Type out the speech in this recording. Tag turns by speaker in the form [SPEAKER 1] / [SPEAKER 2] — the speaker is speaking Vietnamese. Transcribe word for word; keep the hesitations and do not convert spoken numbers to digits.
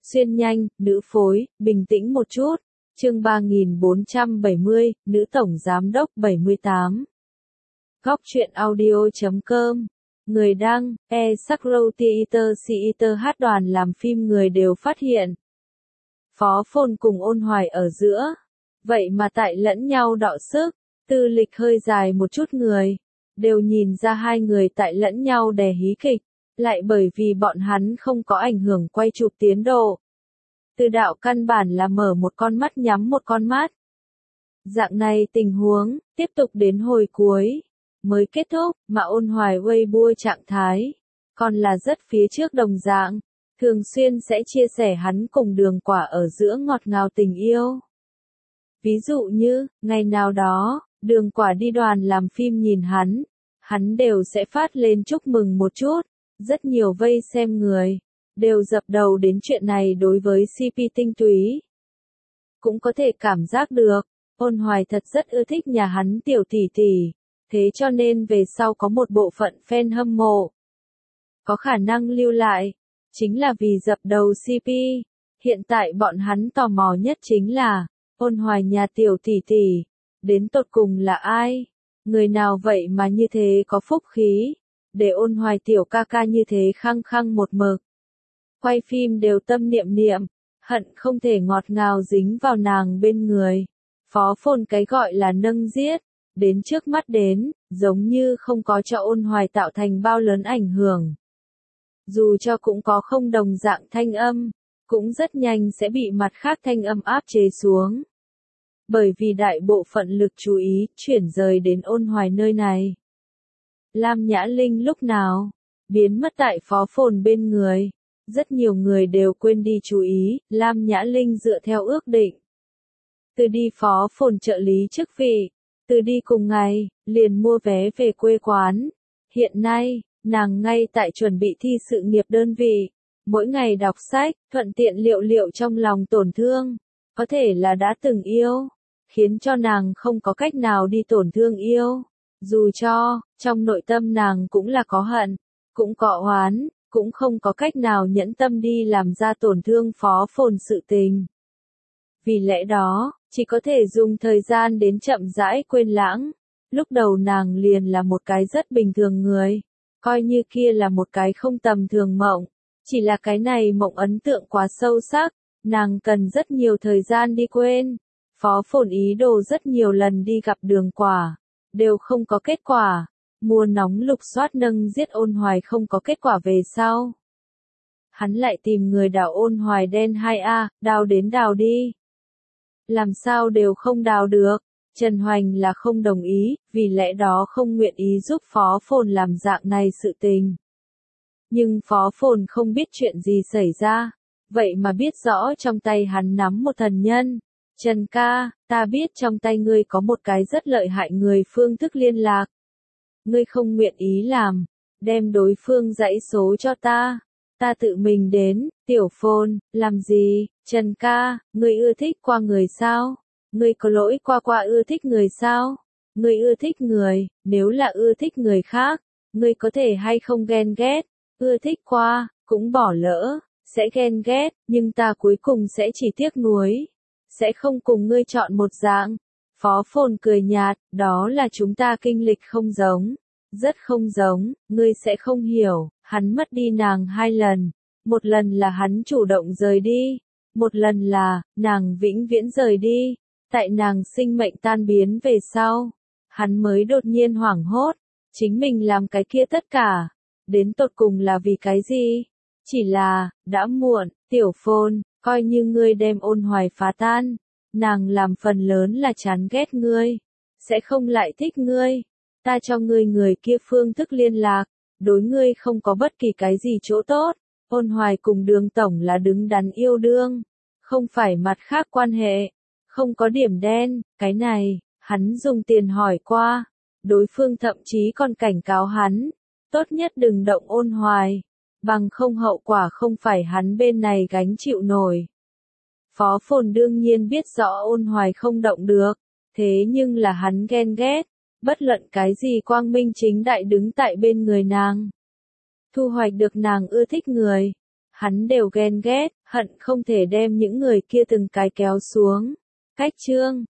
[SPEAKER 1] Xuyên nhanh, nữ phối, bình tĩnh một chút. Chương ba nghìn bốn trăm bảy mươi, nữ tổng giám đốc bảy mươi tám. Góc truyện audio chấm com. Người đăng, E Sakro Theater Theater hát đoàn làm phim người đều phát hiện. Phó Phồn cùng Ôn Hoài ở giữa. Vậy mà tại lẫn nhau đọ sức, tư lịch hơi dài một chút người. Đều nhìn ra hai người tại lẫn nhau đè hí kịch. Lại bởi vì bọn hắn không có ảnh hưởng quay chụp tiến độ. Từ đạo căn bản là mở một con mắt nhắm một con mắt. Dạng này tình huống, tiếp tục đến hồi cuối, mới kết thúc, mà Ôn Hoài Weibo trạng thái, còn là rất phía trước đồng dạng, thường xuyên sẽ chia sẻ hắn cùng Đường Quả ở giữa ngọt ngào tình yêu. Ví dụ như, ngày nào đó, Đường Quả đi đoàn làm phim nhìn hắn, hắn đều sẽ phát lên chúc mừng một chút, rất nhiều vây xem người đều dập đầu đến chuyện này đối với xê pê tinh túy. Cũng có thể cảm giác được, Ôn Hoài thật rất ưa thích nhà hắn tiểu tỷ tỷ, thế cho nên về sau có một bộ phận fan hâm mộ. Có khả năng lưu lại, chính là vì dập đầu xê pê. Hiện tại bọn hắn tò mò nhất chính là, Ôn Hoài nhà tiểu tỷ tỷ, đến tột cùng là ai? Người nào vậy mà như thế có phúc khí, để Ôn Hoài tiểu ca ca như thế khăng khăng một mực. Quay phim đều tâm niệm niệm, hận không thể ngọt ngào dính vào nàng bên người. Phó Phồn cái gọi là nâng giết, đến trước mắt đến, giống như không có cho Ôn Hoài tạo thành bao lớn ảnh hưởng. Dù cho cũng có không đồng dạng thanh âm, cũng rất nhanh sẽ bị mặt khác thanh âm áp chế xuống. Bởi vì đại bộ phận lực chú ý chuyển rời đến Ôn Hoài nơi này. Lam Nhã Linh lúc nào biến mất tại Phó Phồn bên người. Rất nhiều người đều quên đi chú ý, Lam Nhã Linh dựa theo ước định. Từ đi Phó Phồn trợ lý chức vị, từ đi cùng ngày, liền mua vé về quê quán. Hiện nay, nàng ngay tại chuẩn bị thi sự nghiệp đơn vị, mỗi ngày đọc sách, thuận tiện liệu liệu trong lòng tổn thương, có thể là đã từng yêu, khiến cho nàng không có cách nào đi tổn thương yêu. Dù cho, trong nội tâm nàng cũng là có hận, cũng có oán. Cũng không có cách nào nhẫn tâm đi làm ra tổn thương Phó Phồn sự tình. Vì lẽ đó, chỉ có thể dùng thời gian đến chậm rãi quên lãng. Lúc đầu nàng liền là một cái rất bình thường người, coi như kia là một cái không tầm thường mộng. Chỉ là cái này mộng ấn tượng quá sâu sắc, nàng cần rất nhiều thời gian đi quên. Phó Phồn ý đồ rất nhiều lần đi gặp Đường Quả, đều không có kết quả. Mua nóng lục soát nâng giết Ôn Hoài không có kết quả về sau. Hắn lại tìm người đào Ôn Hoài đen hai A, đào đến đào đi. Làm sao đều không đào được, Trần Hoành là không đồng ý, vì lẽ đó không nguyện ý giúp Phó Phồn làm dạng này sự tình. Nhưng Phó Phồn không biết chuyện gì xảy ra, vậy mà biết rõ trong tay hắn nắm một thần nhân. Trần ca, ta biết trong tay ngươi có một cái rất lợi hại người phương thức liên lạc. Ngươi không nguyện ý làm, đem đối phương dãy số cho ta, ta tự mình đến. Tiểu Phồn, làm gì? Trần ca, ngươi ưa thích qua người sao? Ngươi có lỗi qua qua ưa thích người sao? Ngươi ưa thích người, nếu là ưa thích người khác, ngươi có thể hay không ghen ghét? Ưa thích qua, cũng bỏ lỡ, sẽ ghen ghét, nhưng ta cuối cùng sẽ chỉ tiếc nuối, sẽ không cùng ngươi chọn một dạng. Phó Phồn cười nhạt, đó là chúng ta kinh lịch không giống, rất không giống, ngươi sẽ không hiểu, hắn mất đi nàng hai lần, một lần là hắn chủ động rời đi, một lần là, nàng vĩnh viễn rời đi, tại nàng sinh mệnh tan biến về sau, hắn mới đột nhiên hoảng hốt, chính mình làm cái kia tất cả, đến tột cùng là vì cái gì? Chỉ là, đã muộn, Tiểu Phồn, coi như ngươi đem Ôn Hoài phá tan. Nàng làm phần lớn là chán ghét ngươi, sẽ không lại thích ngươi. Ta cho ngươi người kia phương thức liên lạc, đối ngươi không có bất kỳ cái gì chỗ tốt. Ôn Hoài cùng Đường tổng là đứng đắn yêu đương, không phải mặt khác quan hệ, không có điểm đen, cái này, hắn dùng tiền hỏi qua. Đối phương thậm chí còn cảnh cáo hắn, tốt nhất đừng động Ôn Hoài, bằng không hậu quả không phải hắn bên này gánh chịu nổi. Phó Phồn đương nhiên biết rõ Ôn Hoài không động được, thế nhưng là hắn ghen ghét, bất luận cái gì quang minh chính đại đứng tại bên người nàng. Thu hoạch được nàng ưa thích người, hắn đều ghen ghét, hận không thể đem những người kia từng cái kéo xuống. Cách chương